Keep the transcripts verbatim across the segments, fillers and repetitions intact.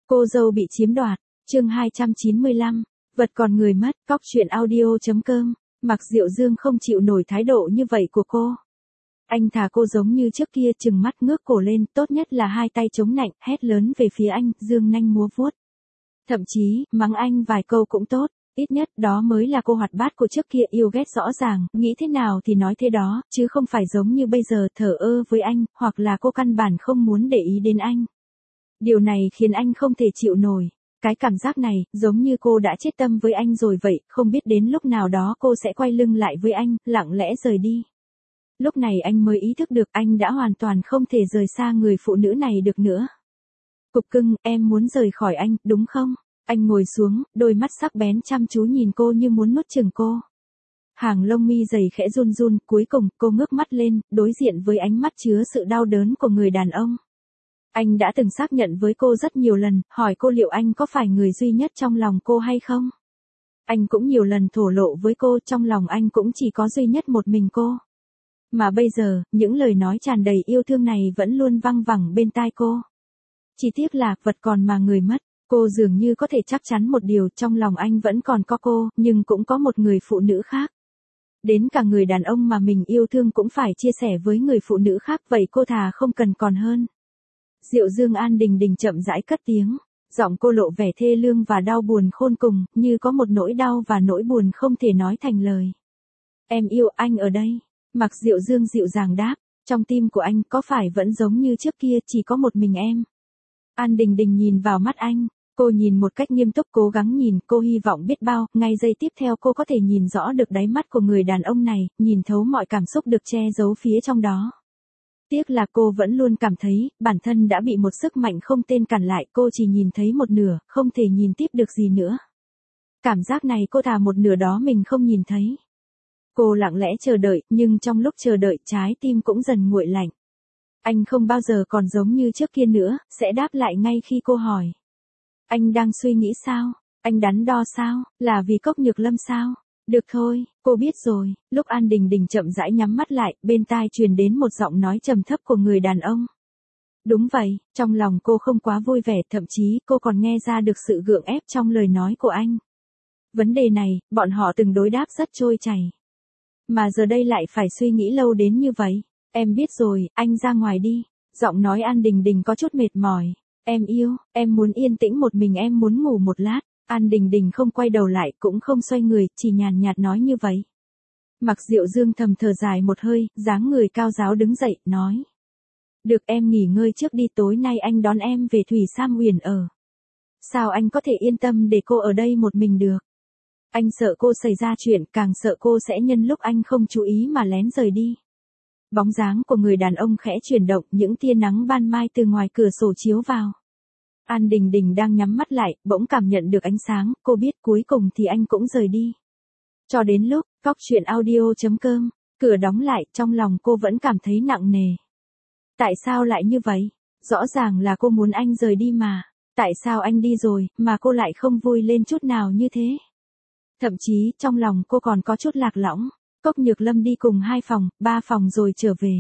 Cô dâu bị chiếm đoạt, chương hai trăm chín mươi lăm, vật còn người mất, cóc truyện audio.com, Mạc Diệu Dương không chịu nổi thái độ như vậy của cô. Anh thà cô giống như trước kia trừng mắt ngước cổ lên, tốt nhất là hai tay chống nạnh, hét lớn về phía anh, dương nanh múa vuốt. Thậm chí, mắng anh vài câu cũng tốt, ít nhất đó mới là cô hoạt bát của trước kia yêu ghét rõ ràng, nghĩ thế nào thì nói thế đó, chứ không phải giống như bây giờ thờ ơ với anh, hoặc là cô căn bản không muốn để ý đến anh. Điều này khiến anh không thể chịu nổi. Cái cảm giác này, giống như cô đã chết tâm với anh rồi vậy, không biết đến lúc nào đó cô sẽ quay lưng lại với anh, lặng lẽ rời đi. Lúc này anh mới ý thức được anh đã hoàn toàn không thể rời xa người phụ nữ này được nữa. Cục cưng, em muốn rời khỏi anh, đúng không? Anh ngồi xuống, đôi mắt sắc bén chăm chú nhìn cô như muốn nuốt chửng cô. Hàng lông mi dày khẽ run run, cuối cùng cô ngước mắt lên, đối diện với ánh mắt chứa sự đau đớn của người đàn ông. Anh đã từng xác nhận với cô rất nhiều lần, hỏi cô liệu anh có phải người duy nhất trong lòng cô hay không? Anh cũng nhiều lần thổ lộ với cô, trong lòng anh cũng chỉ có duy nhất một mình cô. Mà bây giờ, những lời nói tràn đầy yêu thương này vẫn luôn văng vẳng bên tai cô. Chỉ tiếc là, vật còn mà người mất, cô dường như có thể chắc chắn một điều, trong lòng anh vẫn còn có cô, nhưng cũng có một người phụ nữ khác. Đến cả người đàn ông mà mình yêu thương cũng phải chia sẻ với người phụ nữ khác, vậy cô thà không cần còn hơn. Diệu Dương An Đình Đình chậm rãi cất tiếng, giọng cô lộ vẻ thê lương và đau buồn khôn cùng, như có một nỗi đau và nỗi buồn không thể nói thành lời. Em yêu anh ở đây. Mạc Diệu Dương dịu dàng đáp, trong tim của anh có phải vẫn giống như trước kia chỉ có một mình em? An Đình Đình nhìn vào mắt anh, cô nhìn một cách nghiêm túc, cố gắng nhìn, cô hy vọng biết bao, ngay giây tiếp theo cô có thể nhìn rõ được đáy mắt của người đàn ông này, nhìn thấu mọi cảm xúc được che giấu phía trong đó. Tiếc là cô vẫn luôn cảm thấy, bản thân đã bị một sức mạnh không tên cản lại, cô chỉ nhìn thấy một nửa, không thể nhìn tiếp được gì nữa. Cảm giác này cô thà một nửa đó mình không nhìn thấy. Cô lặng lẽ chờ đợi, nhưng trong lúc chờ đợi, trái tim cũng dần nguội lạnh. Anh không bao giờ còn giống như trước kia nữa, sẽ đáp lại ngay khi cô hỏi. Anh đang suy nghĩ sao? Anh đắn đo sao? Là vì Cốc Nhược Lâm sao? Được thôi, cô biết rồi. Lúc An Đình Đình chậm rãi nhắm mắt lại, bên tai truyền đến một giọng nói trầm thấp của người đàn ông. Đúng vậy, trong lòng cô không quá vui vẻ, thậm chí cô còn nghe ra được sự gượng ép trong lời nói của anh. Vấn đề này, bọn họ từng đối đáp rất trôi chảy. Mà giờ đây lại phải suy nghĩ lâu đến như vậy. Em biết rồi, anh ra ngoài đi. Giọng nói An Đình Đình có chút mệt mỏi. Em yêu, em muốn yên tĩnh một mình, em muốn ngủ một lát. An Đình Đình không quay đầu lại, cũng không xoay người, chỉ nhàn nhạt nói như vậy. Mạc Diệu Dương thầm thở dài một hơi, dáng người cao ráo đứng dậy, nói. Được, em nghỉ ngơi trước đi, tối nay anh đón em về Thủy Sam Huyền ở. Sao anh có thể yên tâm để cô ở đây một mình được? Anh sợ cô xảy ra chuyện, càng sợ cô sẽ nhân lúc anh không chú ý mà lén rời đi. Bóng dáng của người đàn ông khẽ chuyển động, những tia nắng ban mai từ ngoài cửa sổ chiếu vào. An Đình Đình đang nhắm mắt lại, bỗng cảm nhận được ánh sáng, cô biết cuối cùng thì anh cũng rời đi. Cho đến lúc, cóc truyện audio.com, cửa đóng lại, trong lòng cô vẫn cảm thấy nặng nề. Tại sao lại như vậy? Rõ ràng là cô muốn anh rời đi mà. Tại sao anh đi rồi, mà cô lại không vui lên chút nào như thế? Thậm chí, trong lòng cô còn có chút lạc lõng. Cốc Nhược Lâm đi cùng hai phòng, ba phòng rồi trở về.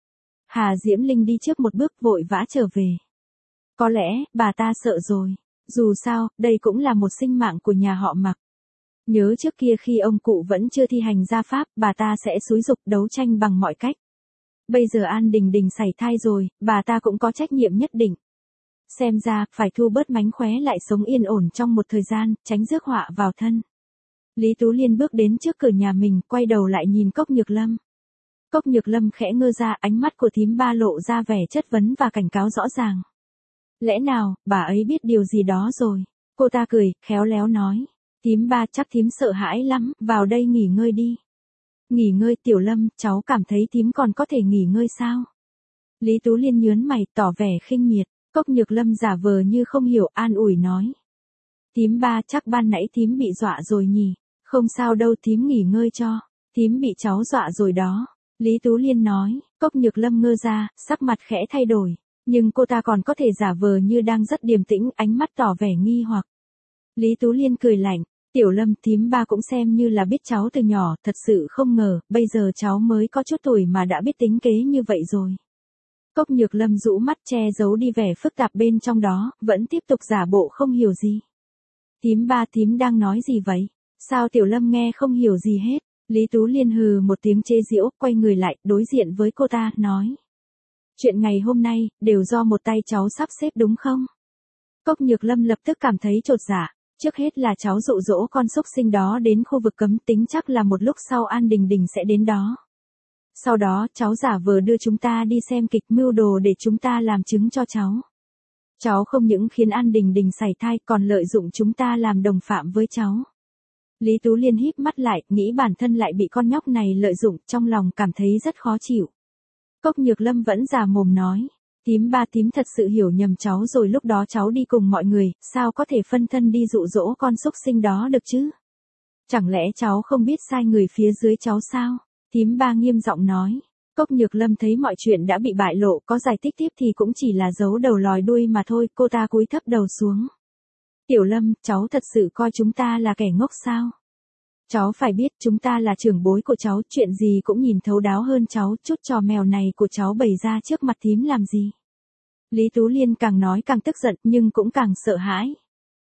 Hà Diễm Linh đi trước một bước vội vã trở về. Có lẽ, bà ta sợ rồi. Dù sao, đây cũng là một sinh mạng của nhà họ Mạc. Nhớ trước kia khi ông cụ vẫn chưa thi hành gia pháp, bà ta sẽ xúi giục đấu tranh bằng mọi cách. Bây giờ An Đình Đình sảy thai rồi, bà ta cũng có trách nhiệm nhất định. Xem ra, phải thu bớt mánh khóe lại sống yên ổn trong một thời gian, tránh rước họa vào thân. Lý Tú Liên bước đến trước cửa nhà mình, quay đầu lại nhìn Cốc Nhược Lâm. Cốc Nhược Lâm khẽ ngơ ra, ánh mắt của thím ba lộ ra vẻ chất vấn và cảnh cáo rõ ràng. Lẽ nào, bà ấy biết điều gì đó rồi? Cô ta cười, khéo léo nói. Thím ba, chắc thím sợ hãi lắm, vào đây nghỉ ngơi đi. Nghỉ ngơi? Tiểu Lâm, cháu cảm thấy thím còn có thể nghỉ ngơi sao? Lý Tú Liên nhớn mày, tỏ vẻ khinh miệt. Cốc Nhược Lâm giả vờ như không hiểu, an ủi nói. Thím ba, chắc ban nãy thím bị dọa rồi nhỉ? Không sao đâu, thím nghỉ ngơi cho. Thím bị cháu dọa rồi đó. Lý Tú Liên nói. Cốc Nhược Lâm ngơ ra, sắc mặt khẽ thay đổi. Nhưng cô ta còn có thể giả vờ như đang rất điềm tĩnh, ánh mắt tỏ vẻ nghi hoặc. Lý Tú Liên cười lạnh. Tiểu Lâm, thím ba cũng xem như là biết cháu từ nhỏ, thật sự không ngờ, bây giờ cháu mới có chút tuổi mà đã biết tính kế như vậy rồi. Cốc Nhược Lâm rũ mắt che giấu đi vẻ phức tạp bên trong đó, vẫn tiếp tục giả bộ không hiểu gì. Thím ba, thím đang nói gì vậy? Sao Tiểu Lâm nghe không hiểu gì hết? Lý Tú Liên hừ một tiếng chế giễu, quay người lại, đối diện với cô ta, nói. Chuyện ngày hôm nay, đều do một tay cháu sắp xếp đúng không? Cốc Nhược Lâm lập tức cảm thấy chột dạ. Trước hết là cháu dụ dỗ con xúc sinh đó đến khu vực cấm, tính chắc là một lúc sau An Đình Đình sẽ đến đó. Sau đó, cháu giả vờ đưa chúng ta đi xem kịch mưu đồ để chúng ta làm chứng cho cháu. Cháu không những khiến An Đình Đình sảy thai còn lợi dụng chúng ta làm đồng phạm với cháu. Lý Tú Liên híp mắt lại, nghĩ bản thân lại bị con nhóc này lợi dụng, trong lòng cảm thấy rất khó chịu. Cốc Nhược Lâm vẫn già mồm nói. Thím ba, thím thật sự hiểu nhầm cháu rồi, lúc đó cháu đi cùng mọi người, sao có thể phân thân đi dụ dỗ con xúc sinh đó được chứ? Chẳng lẽ cháu không biết sai người phía dưới cháu sao? Thím ba nghiêm giọng nói. Cốc Nhược Lâm thấy mọi chuyện đã bị bại lộ, có giải thích tiếp thì cũng chỉ là giấu đầu lòi đuôi mà thôi, cô ta cúi thấp đầu xuống. Tiểu Lâm, cháu thật sự coi chúng ta là kẻ ngốc sao? Cháu phải biết chúng ta là trưởng bối của cháu, chuyện gì cũng nhìn thấu đáo hơn cháu, chút trò mèo này của cháu bày ra trước mặt thím làm gì? Lý Tú Liên càng nói càng tức giận nhưng cũng càng sợ hãi.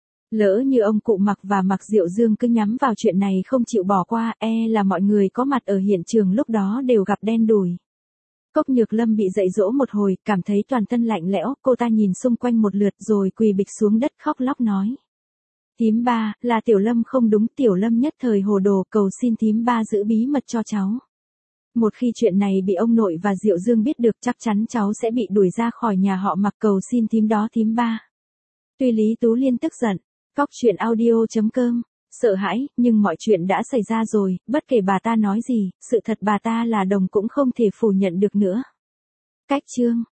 Lỡ như ông cụ Mặc và Mặc Diệu Dương cứ nhắm vào chuyện này không chịu bỏ qua, e là mọi người có mặt ở hiện trường lúc đó đều gặp đen đủi. Cốc Nhược Lâm bị dạy dỗ một hồi, cảm thấy toàn thân lạnh lẽo, cô ta nhìn xung quanh một lượt rồi quỳ bịch xuống đất khóc lóc nói. Thím ba, là Tiểu Lâm không đúng, Tiểu Lâm nhất thời hồ đồ, cầu xin thím ba giữ bí mật cho cháu. Một khi chuyện này bị ông nội và Diệu Dương biết được chắc chắn cháu sẽ bị đuổi ra khỏi nhà họ Mặc, cầu xin thím đó thím ba. Tuy Lý Tú Liên tức giận, cóc truyện audio chấm com, sợ hãi, nhưng mọi chuyện đã xảy ra rồi, bất kể bà ta nói gì, sự thật bà ta là đồng cũng không thể phủ nhận được nữa. Cách chương